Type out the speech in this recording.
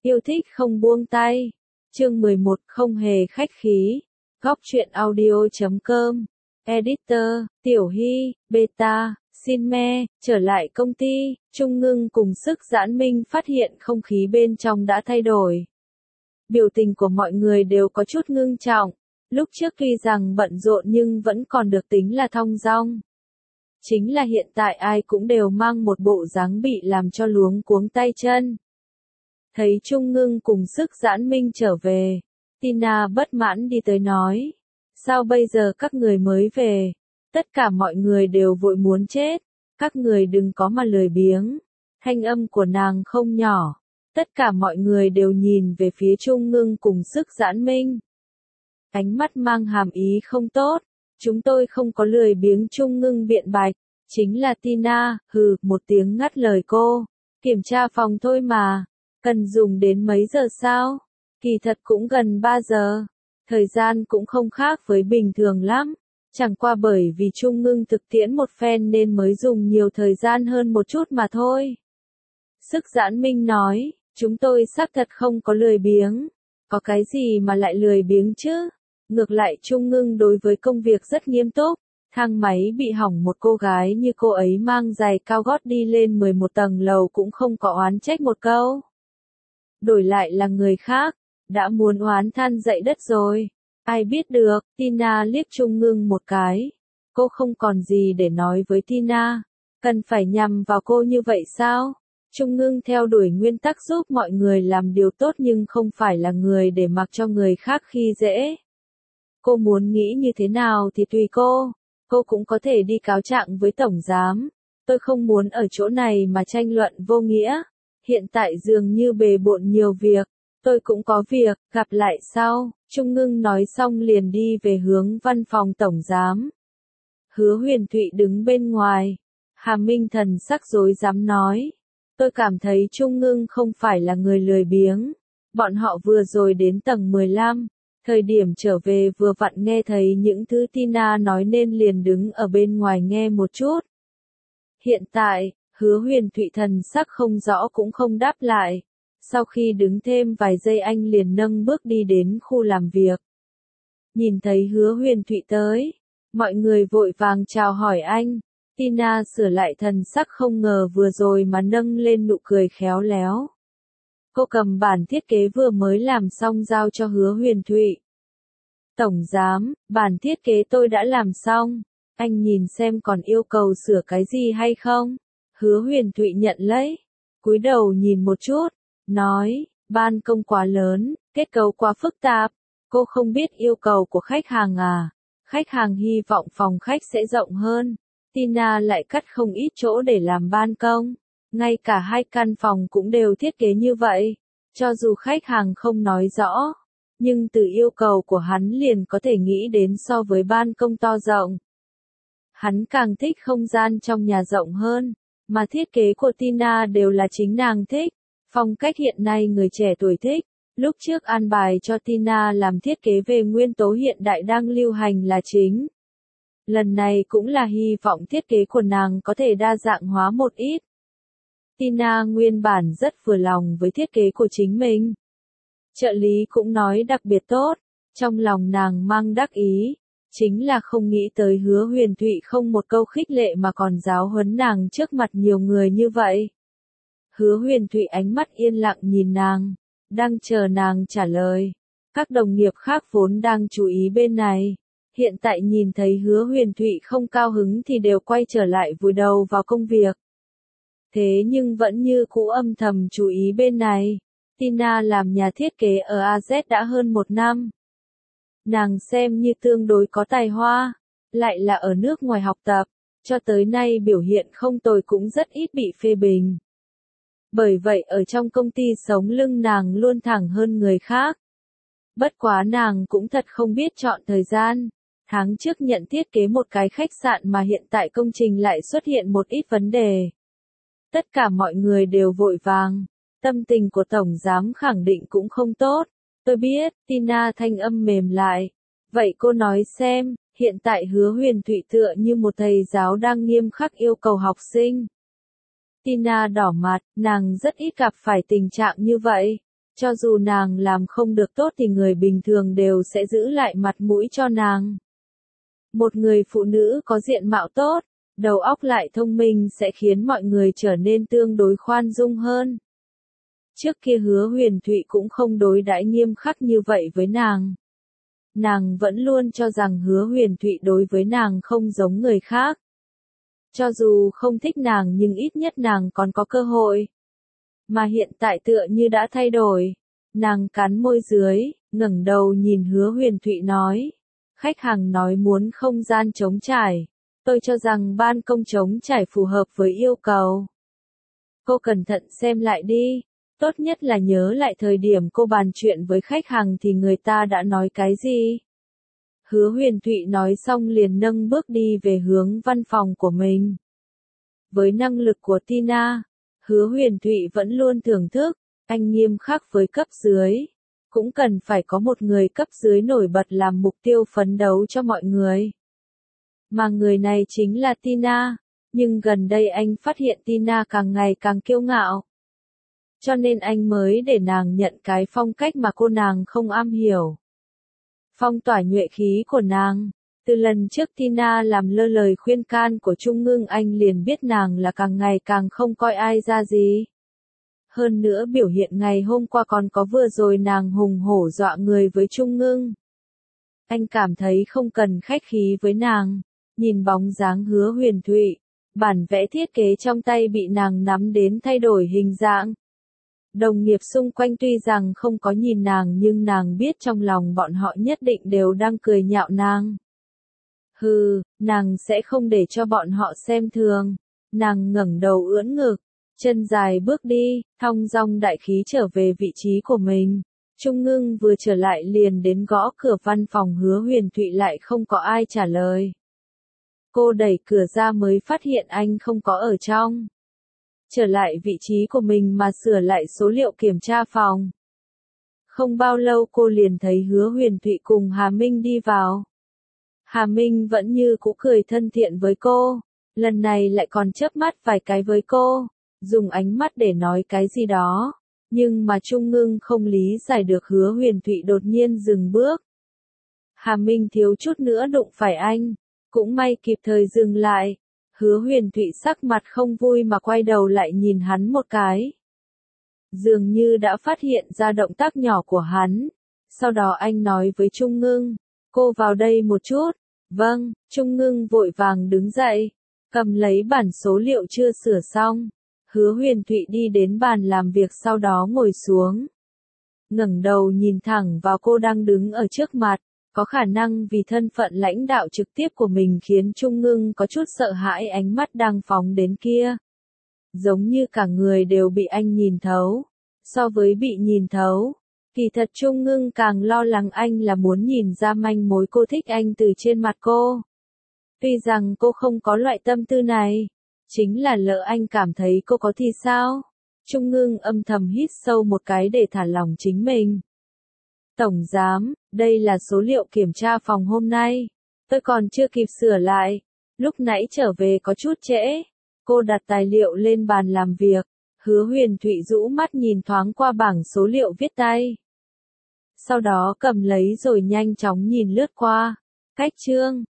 Yêu thích không buông tay. Chương 11 không hề khách khí. Góc truyện audio.com. Editor, Tiểu Hy, Beta, Xin Me, trở lại công ty, Trung Ngưng cùng Sức Giãn Minh phát hiện không khí bên trong đã thay đổi. Biểu tình của mọi người đều có chút ngưng trọng, lúc trước tuy rằng bận rộn nhưng vẫn còn được tính là thong dong. Chính là hiện tại ai cũng đều mang một bộ dáng bị làm cho luống cuống tay chân. Thấy Trung Ngưng cùng Sức Giãn Minh trở về, Tina bất mãn đi tới nói, sao bây giờ các người mới về? Tất cả mọi người đều vội muốn chết, các người đừng có mà lười biếng. Thanh âm của nàng không nhỏ, tất cả mọi người đều nhìn về phía Trung Ngưng cùng Sức Giãn Minh. Ánh mắt mang hàm ý không tốt, chúng tôi không có lười biếng. Trung Ngưng biện bạch, chính là Tina, hừ, một tiếng ngắt lời cô, kiểm tra phòng thôi mà, cần dùng đến mấy giờ sao? Kỳ thật cũng gần 3 giờ, thời gian cũng không khác với bình thường lắm. Chẳng qua bởi vì Trung Ngưng thực tiễn một phen nên mới dùng nhiều thời gian hơn một chút mà thôi. Sức Giãn Minh nói, chúng tôi xác thật không có lười biếng. Có cái gì mà lại lười biếng chứ? Ngược lại Trung Ngưng đối với công việc rất nghiêm túc. Thang máy bị hỏng, một cô gái như cô ấy mang giày cao gót đi lên 11 tầng lầu cũng không có oán trách một câu. Đổi lại là người khác, đã muốn oán than dậy đất rồi. Ai biết được, Tina liếc Trung Ngưng một cái. Cô không còn gì để nói với Tina. Cần phải nhằm vào cô như vậy sao? Trung Ngưng theo đuổi nguyên tắc giúp mọi người làm điều tốt nhưng không phải là người để mặc cho người khác khi dễ. Cô muốn nghĩ như thế nào thì tùy cô. Cô cũng có thể đi cáo trạng với tổng giám. Tôi không muốn ở chỗ này mà tranh luận vô nghĩa. Hiện tại dường như bề bộn nhiều việc. Tôi cũng có việc, gặp lại sau. Trung Ngưng nói xong liền đi về hướng văn phòng tổng giám. Hứa Huyền Thụy đứng bên ngoài. Hà Minh thần sắc rối rắm nói. Tôi cảm thấy Trung Ngưng không phải là người lười biếng. Bọn họ vừa rồi đến tầng 15. Thời điểm trở về vừa vặn nghe thấy những thứ Tina nói nên liền đứng ở bên ngoài nghe một chút. Hiện tại, Hứa Huyền Thụy thần sắc không rõ cũng không đáp lại. Sau khi đứng thêm vài giây anh liền nâng bước đi đến khu làm việc. Nhìn thấy Hứa Huyền Thụy tới, mọi người vội vàng chào hỏi anh. Tina sửa lại thần sắc không ngờ vừa rồi mà nâng lên nụ cười khéo léo. Cô cầm bản thiết kế vừa mới làm xong giao cho Hứa Huyền Thụy. Tổng giám, bản thiết kế tôi đã làm xong. Anh nhìn xem còn yêu cầu sửa cái gì hay không? Hứa Huyền Thụy nhận lấy. Cúi đầu nhìn một chút. Nói, ban công quá lớn, kết cấu quá phức tạp. Cô không biết yêu cầu của khách hàng à? Khách hàng hy vọng phòng khách sẽ rộng hơn. Tina lại cắt không ít chỗ để làm ban công. Ngay cả hai căn phòng cũng đều thiết kế như vậy. Cho dù khách hàng không nói rõ, nhưng từ yêu cầu của hắn liền có thể nghĩ đến so với ban công to rộng. Hắn càng thích không gian trong nhà rộng hơn, mà thiết kế của Tina đều là chính nàng thích. Phong cách hiện nay người trẻ tuổi thích. Lúc trước an bài cho Tina làm thiết kế về nguyên tố hiện đại đang lưu hành là chính. Lần này cũng là hy vọng thiết kế của nàng có thể đa dạng hóa một ít. Tina nguyên bản rất vừa lòng với thiết kế của chính mình. Trợ lý cũng nói đặc biệt tốt, trong lòng nàng mang đắc ý, chính là không nghĩ tới Hứa Huyền Thụy không một câu khích lệ mà còn giáo huấn nàng trước mặt nhiều người như vậy. Hứa Huyền Thụy ánh mắt yên lặng nhìn nàng, đang chờ nàng trả lời. Các đồng nghiệp khác vốn đang chú ý bên này, hiện tại nhìn thấy Hứa Huyền Thụy không cao hứng thì đều quay trở lại vùi đầu vào công việc. Thế nhưng vẫn như cũ âm thầm chú ý bên này. Tina làm nhà thiết kế ở AZ đã hơn 1 năm. Nàng xem như tương đối có tài hoa, lại là ở nước ngoài học tập, cho tới nay biểu hiện không tồi cũng rất ít bị phê bình. Bởi vậy ở trong công ty sống lưng nàng luôn thẳng hơn người khác. Bất quá nàng cũng thật không biết chọn thời gian. Tháng trước nhận thiết kế một cái khách sạn mà hiện tại công trình lại xuất hiện một ít vấn đề. Tất cả mọi người đều vội vàng. Tâm tình của tổng giám khẳng định cũng không tốt. Tôi biết, Tina thanh âm mềm lại. Vậy cô nói xem, hiện tại Hứa Huyền Thụy tựa như một thầy giáo đang nghiêm khắc yêu cầu học sinh. Tina đỏ mặt, nàng rất ít gặp phải tình trạng như vậy. Cho dù nàng làm không được tốt thì người bình thường đều sẽ giữ lại mặt mũi cho nàng. Một người phụ nữ có diện mạo tốt, đầu óc lại thông minh sẽ khiến mọi người trở nên tương đối khoan dung hơn. Trước kia Hứa Huyền Thụy cũng không đối đãi nghiêm khắc như vậy với nàng. Nàng vẫn luôn cho rằng Hứa Huyền Thụy đối với nàng không giống người khác. Cho dù không thích nàng nhưng ít nhất nàng còn có cơ hội. Mà hiện tại tựa như đã thay đổi. Nàng cắn môi dưới, ngẩng đầu nhìn Hứa Huyền Thụy nói. Khách hàng nói muốn không gian trống trải. Tôi cho rằng ban công trống trải phù hợp với yêu cầu. Cô cẩn thận xem lại đi. Tốt nhất là nhớ lại thời điểm cô bàn chuyện với khách hàng thì người ta đã nói cái gì. Hứa Huyền Thụy nói xong liền nâng bước đi về hướng văn phòng của mình. Với năng lực của Tina, Hứa Huyền Thụy vẫn luôn thưởng thức, anh nghiêm khắc với cấp dưới. Cũng cần phải có một người cấp dưới nổi bật làm mục tiêu phấn đấu cho mọi người. Mà người này chính là Tina, nhưng gần đây anh phát hiện Tina càng ngày càng kiêu ngạo. Cho nên anh mới để nàng nhận cái phong cách mà cô nàng không am hiểu. Phong tỏa nhuệ khí của nàng. Từ lần trước Tina làm lơ lời khuyên can của Trung Ngưng anh liền biết nàng là càng ngày càng không coi ai ra gì. Hơn nữa biểu hiện ngày hôm qua còn có vừa rồi nàng hùng hổ dọa người với Trung Ngưng. Anh cảm thấy không cần khách khí với nàng. Nhìn bóng dáng Hứa Huyền Thụy, bản vẽ thiết kế trong tay bị nàng nắm đến thay đổi hình dạng. Đồng nghiệp xung quanh tuy rằng không có nhìn nàng nhưng nàng biết trong lòng bọn họ nhất định đều đang cười nhạo nàng. Hừ, nàng sẽ không để cho bọn họ xem thường. Nàng ngẩng đầu ưỡn ngực, chân dài bước đi, thong dong đại khí trở về vị trí của mình. Trung Ngưng vừa trở lại liền đến gõ cửa văn phòng Hứa Huyền Thụy lại không có ai trả lời. Cô đẩy cửa ra mới phát hiện anh không có ở trong. Trở lại vị trí của mình mà sửa lại số liệu kiểm tra phòng. Không bao lâu cô liền thấy Hứa Huyền Thụy cùng Hà Minh đi vào. Hà Minh vẫn như cũ cười thân thiện với cô, lần này lại còn chớp mắt vài cái với cô, dùng ánh mắt để nói cái gì đó, nhưng mà Trung Ngưng không lý giải được Hứa Huyền Thụy đột nhiên dừng bước. Hà Minh thiếu chút nữa đụng phải anh, cũng may kịp thời dừng lại. Hứa Huyền Thụy sắc mặt không vui mà quay đầu lại nhìn hắn một cái. Dường như đã phát hiện ra động tác nhỏ của hắn. Sau đó anh nói với Trung Ngưng, cô vào đây một chút. Vâng, Trung Ngưng vội vàng đứng dậy, cầm lấy bản số liệu chưa sửa xong. Hứa Huyền Thụy đi đến bàn làm việc sau đó ngồi xuống. Ngẩng đầu nhìn thẳng vào cô đang đứng ở trước mặt. Có khả năng vì thân phận lãnh đạo trực tiếp của mình khiến Trung Ngưng có chút sợ hãi ánh mắt đang phóng đến kia. Giống như cả người đều bị anh nhìn thấu. So với bị nhìn thấu, kỳ thật Trung Ngưng càng lo lắng anh là muốn nhìn ra manh mối cô thích anh từ trên mặt cô. Tuy rằng cô không có loại tâm tư này, chính là lỡ anh cảm thấy cô có thì sao? Trung Ngưng âm thầm hít sâu một cái để thả lỏng chính mình. Tổng giám, đây là số liệu kiểm tra phòng hôm nay. Tôi còn chưa kịp sửa lại. Lúc nãy trở về có chút trễ. Cô đặt tài liệu lên bàn làm việc. Hứa Huyền Thụy rũ mắt nhìn thoáng qua bảng số liệu viết tay. Sau đó cầm lấy rồi nhanh chóng nhìn lướt qua. Cách chương.